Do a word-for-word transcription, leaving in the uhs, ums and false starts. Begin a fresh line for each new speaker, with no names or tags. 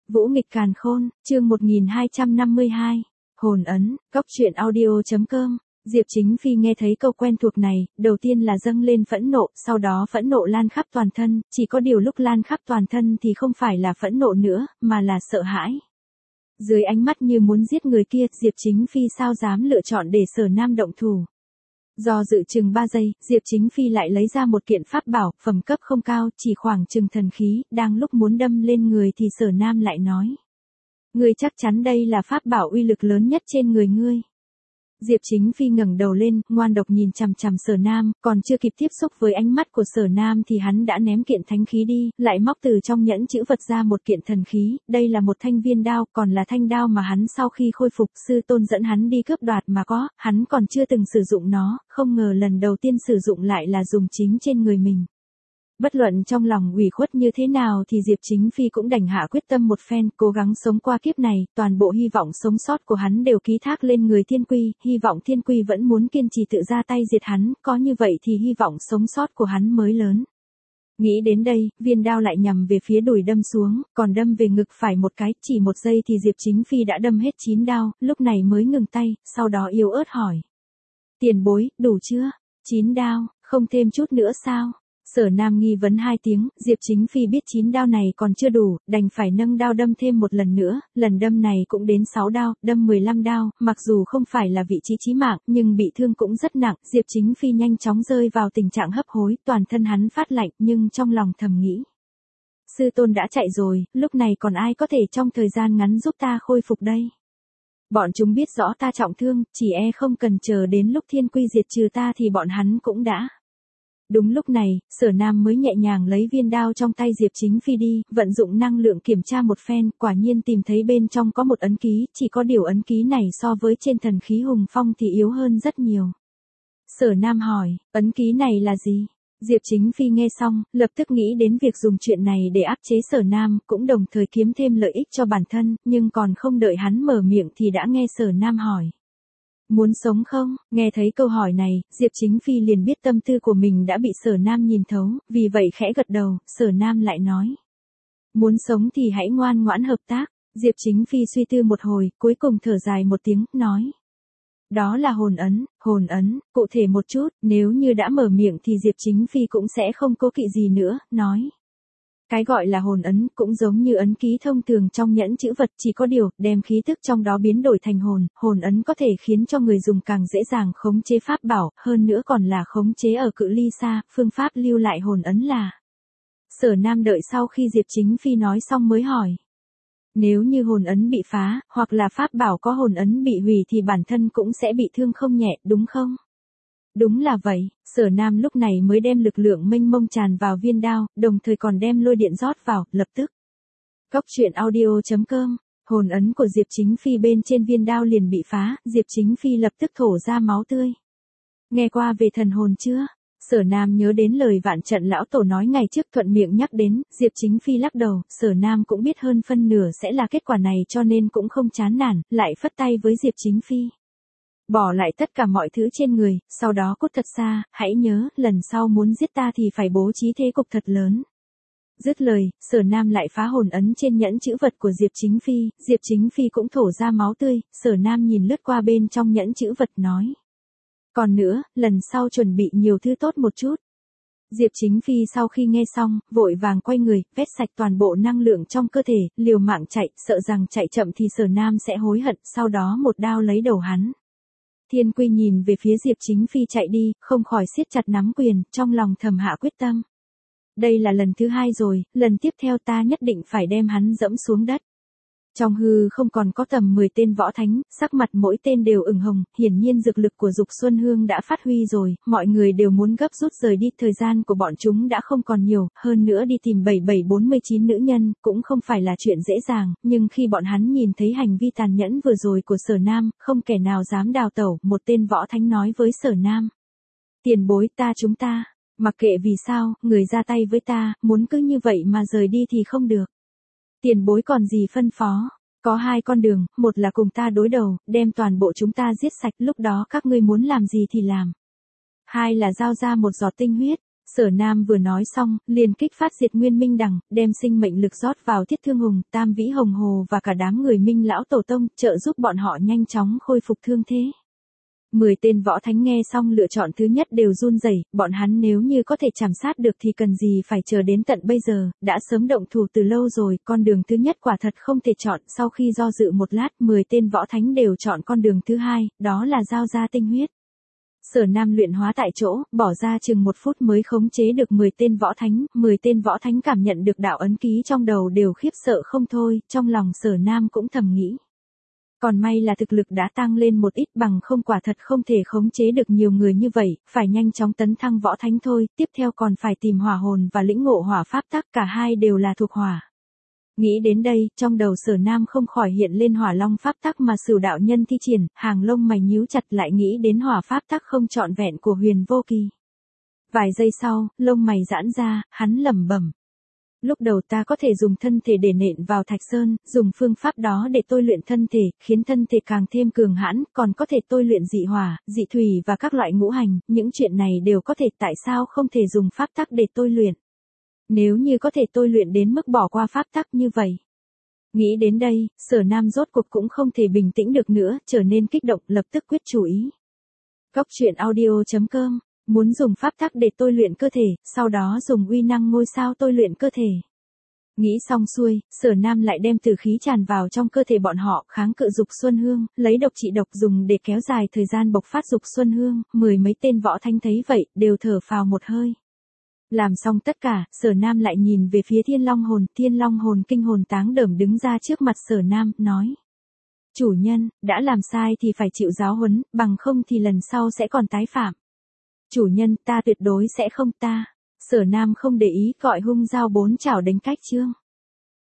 Vũ nghịch càn khôn, chương một nghìn hai trăm năm mươi hai. Hồn ấn, cóc truyện audio chấm com. Diệp Chính Phi nghe thấy câu quen thuộc này, đầu tiên là dâng lên phẫn nộ, sau đó phẫn nộ lan khắp toàn thân, chỉ có điều lúc lan khắp toàn thân thì không phải là phẫn nộ nữa, mà là sợ hãi. Dưới ánh mắt như muốn giết người kia, Diệp Chính Phi sao dám lựa chọn để Sở Nam động thủ. Do dự chừng ba giây, Diệp Chính Phi lại lấy ra một kiện pháp bảo, phẩm cấp không cao, chỉ khoảng chừng thần khí, đang lúc muốn đâm lên người thì Sở Nam lại nói. Ngươi chắc chắn đây là pháp bảo uy lực lớn nhất trên người ngươi. Diệp Chính Phi ngẩng đầu lên, ngoan độc nhìn chằm chằm Sở Nam, còn chưa kịp tiếp xúc với ánh mắt của Sở Nam thì hắn đã ném kiện thánh khí đi, lại móc từ trong nhẫn chữ vật ra một kiện thần khí, đây là một thanh viên đao, còn là thanh đao mà hắn sau khi khôi phục sư tôn dẫn hắn đi cướp đoạt mà có, hắn còn chưa từng sử dụng nó, không ngờ lần đầu tiên sử dụng lại là dùng chính trên người mình. Bất luận trong lòng ủy khuất như thế nào thì Diệp Chính Phi cũng đành hạ quyết tâm một phen, cố gắng sống qua kiếp này, toàn bộ hy vọng sống sót của hắn đều ký thác lên người Thiên Quy, hy vọng Thiên Quy vẫn muốn kiên trì tự ra tay diệt hắn, có như vậy thì hy vọng sống sót của hắn mới lớn. Nghĩ đến đây, viên đao lại nhằm về phía đùi đâm xuống, còn đâm về ngực phải một cái, chỉ một giây thì Diệp Chính Phi đã đâm hết chín đao, lúc này mới ngừng tay, sau đó yếu ớt hỏi. Tiền bối, đủ chưa? Chín đao, không thêm chút nữa sao? Sở Nam nghi vấn hai tiếng, Diệp Chính Phi biết chín đao này còn chưa đủ, đành phải nâng đao đâm thêm một lần nữa, lần đâm này cũng đến sáu đao, đâm mười lăm đao, mặc dù không phải là vị trí chí mạng, nhưng bị thương cũng rất nặng, Diệp Chính Phi nhanh chóng rơi vào tình trạng hấp hối, toàn thân hắn phát lạnh, nhưng trong lòng thầm nghĩ. Sư tôn đã chạy rồi, lúc này còn ai có thể trong thời gian ngắn giúp ta khôi phục đây? Bọn chúng biết rõ ta trọng thương, chỉ e không cần chờ đến lúc Thiên Quy diệt trừ ta thì bọn hắn cũng đã. Đúng lúc này, Sở Nam mới nhẹ nhàng lấy viên đao trong tay Diệp Chính Phi đi, vận dụng năng lượng kiểm tra một phen, quả nhiên tìm thấy bên trong có một ấn ký, chỉ có điều ấn ký này so với trên thần khí hùng phong thì yếu hơn rất nhiều. Sở Nam hỏi, ấn ký này là gì? Diệp Chính Phi nghe xong, lập tức nghĩ đến việc dùng chuyện này để áp chế Sở Nam, cũng đồng thời kiếm thêm lợi ích cho bản thân, nhưng còn không đợi hắn mở miệng thì đã nghe Sở Nam hỏi. Muốn sống không? Nghe thấy câu hỏi này, Diệp Chính Phi liền biết tâm tư của mình đã bị Sở Nam nhìn thấu, vì vậy khẽ gật đầu, Sở Nam lại nói. Muốn sống thì hãy ngoan ngoãn hợp tác. Diệp Chính Phi suy tư một hồi, cuối cùng thở dài một tiếng, nói. Đó là hồn ấn, hồn ấn, cụ thể một chút, nếu như đã mở miệng thì Diệp Chính Phi cũng sẽ không cố kỵ gì nữa, nói. Cái gọi là hồn ấn cũng giống như ấn ký thông thường trong nhẫn chữ vật, chỉ có điều, đem khí tức trong đó biến đổi thành hồn, hồn ấn có thể khiến cho người dùng càng dễ dàng khống chế pháp bảo, hơn nữa còn là khống chế ở cự ly xa, phương pháp lưu lại hồn ấn là. Sở Nam đợi sau khi Diệp Chính Phi nói xong mới hỏi. Nếu như hồn ấn bị phá, hoặc là pháp bảo có hồn ấn bị hủy thì bản thân cũng sẽ bị thương không nhẹ, đúng không? Đúng là vậy, Sở Nam lúc này mới đem lực lượng mênh mông tràn vào viên đao, đồng thời còn đem lôi điện rót vào, lập tức. Cóc truyện audio chấm com, hồn ấn của Diệp Chính Phi bên trên viên đao liền bị phá, Diệp Chính Phi lập tức thổ ra máu tươi. Nghe qua về thần hồn chưa? Sở Nam nhớ đến lời vạn trận lão tổ nói ngày trước thuận miệng nhắc đến, Diệp Chính Phi lắc đầu, Sở Nam cũng biết hơn phân nửa sẽ là kết quả này cho nên cũng không chán nản, lại phất tay với Diệp Chính Phi. Bỏ lại tất cả mọi thứ trên người, sau đó cút thật xa, hãy nhớ, lần sau muốn giết ta thì phải bố trí thế cục thật lớn. Dứt lời, Sở Nam lại phá hồn ấn trên nhẫn chữ vật của Diệp Chính Phi, Diệp Chính Phi cũng thổ ra máu tươi, Sở Nam nhìn lướt qua bên trong nhẫn chữ vật nói. Còn nữa, lần sau chuẩn bị nhiều thứ tốt một chút. Diệp Chính Phi sau khi nghe xong, vội vàng quay người, vét sạch toàn bộ năng lượng trong cơ thể, liều mạng chạy, sợ rằng chạy chậm thì Sở Nam sẽ hối hận, sau đó một đao lấy đầu hắn. Thiên Quy nhìn về phía Diệp Chính Phi chạy đi, không khỏi siết chặt nắm quyền, trong lòng thầm hạ quyết tâm. Đây là lần thứ hai rồi, lần tiếp theo ta nhất định phải đem hắn dẫm xuống đất. Trong hư không còn có tầm mười tên võ thánh, sắc mặt mỗi tên đều ửng hồng, hiển nhiên dược lực của Dục Xuân Hương đã phát huy rồi, mọi người đều muốn gấp rút rời đi, thời gian của bọn chúng đã không còn nhiều, hơn nữa đi tìm bảy bảy bốn mươi chín nữ nhân, cũng không phải là chuyện dễ dàng, nhưng khi bọn hắn nhìn thấy hành vi tàn nhẫn vừa rồi của Sở Nam, không kẻ nào dám đào tẩu, một tên võ thánh nói với Sở Nam. Tiền bối ta chúng ta, mặc kệ vì sao, người ra tay với ta, muốn cứ như vậy mà rời đi thì không được. Tiền bối còn gì phân phó, có hai con đường, một là cùng ta đối đầu, đem toàn bộ chúng ta giết sạch, lúc đó các ngươi muốn làm gì thì làm. Hai là giao ra một giọt tinh huyết. Sở Nam vừa nói xong, liền kích phát diệt nguyên minh đằng, đem sinh mệnh lực rót vào Thiết Thương Hùng, Tam Vĩ Hồng Hồ và cả đám người Minh lão tổ tông, trợ giúp bọn họ nhanh chóng khôi phục thương thế. Mười tên võ thánh nghe xong lựa chọn thứ nhất đều run rẩy, bọn hắn nếu như có thể chảm sát được thì cần gì phải chờ đến tận bây giờ, đã sớm động thủ từ lâu rồi, con đường thứ nhất quả thật không thể chọn, sau khi do dự một lát, mười tên võ thánh đều chọn con đường thứ hai, đó là giao ra tinh huyết. Sở Nam luyện hóa tại chỗ, bỏ ra chừng một phút mới khống chế được mười tên võ thánh, mười tên võ thánh cảm nhận được đạo ấn ký trong đầu đều khiếp sợ không thôi, trong lòng Sở Nam cũng thầm nghĩ. Còn may là thực lực đã tăng lên một ít, bằng không quả thật không thể khống chế được nhiều người như vậy, phải nhanh chóng tấn thăng võ thánh thôi, tiếp theo còn phải tìm hỏa hồn và lĩnh ngộ hỏa pháp tắc, cả hai đều là thuộc hỏa. Nghĩ đến đây, trong đầu Sở Nam không khỏi hiện lên hỏa long pháp tắc mà Sửu đạo nhân thi triển, hàng lông mày nhíu chặt lại nghĩ đến hỏa pháp tắc không trọn vẹn của Huyền Vô Kỳ. Vài giây sau, lông mày giãn ra, hắn lẩm bẩm. Lúc đầu ta có thể dùng thân thể để nện vào Thạch Sơn, dùng phương pháp đó để tôi luyện thân thể, khiến thân thể càng thêm cường hãn, còn có thể tôi luyện dị hỏa, dị thủy và các loại ngũ hành, những chuyện này đều có thể, tại sao không thể dùng pháp tắc để tôi luyện? Nếu như có thể tôi luyện đến mức bỏ qua pháp tắc như vậy. Nghĩ đến đây, Sở Nam rốt cuộc cũng không thể bình tĩnh được nữa, trở nên kích động, lập tức quyết chủ ý. Góc truyện audio chấm com muốn dùng pháp tắc để tôi luyện cơ thể, sau đó dùng uy năng ngôi sao tôi luyện cơ thể. Nghĩ xong xuôi, Sở Nam lại đem tử khí tràn vào trong cơ thể bọn họ, kháng cự dục xuân hương, lấy độc trị độc dùng để kéo dài thời gian bộc phát dục xuân hương, mười mấy tên võ thanh thấy vậy, đều thở phào một hơi. Làm xong tất cả, Sở Nam lại nhìn về phía Thiên Long hồn, Thiên Long hồn kinh hồn táng đờm đứng ra trước mặt Sở Nam, nói. Chủ nhân, đã làm sai thì phải chịu giáo huấn, bằng không thì lần sau sẽ còn tái phạm. Chủ nhân, ta tuyệt đối sẽ không ta. Sở Nam không để ý, gọi hung dao bốn chảo đánh cách trương.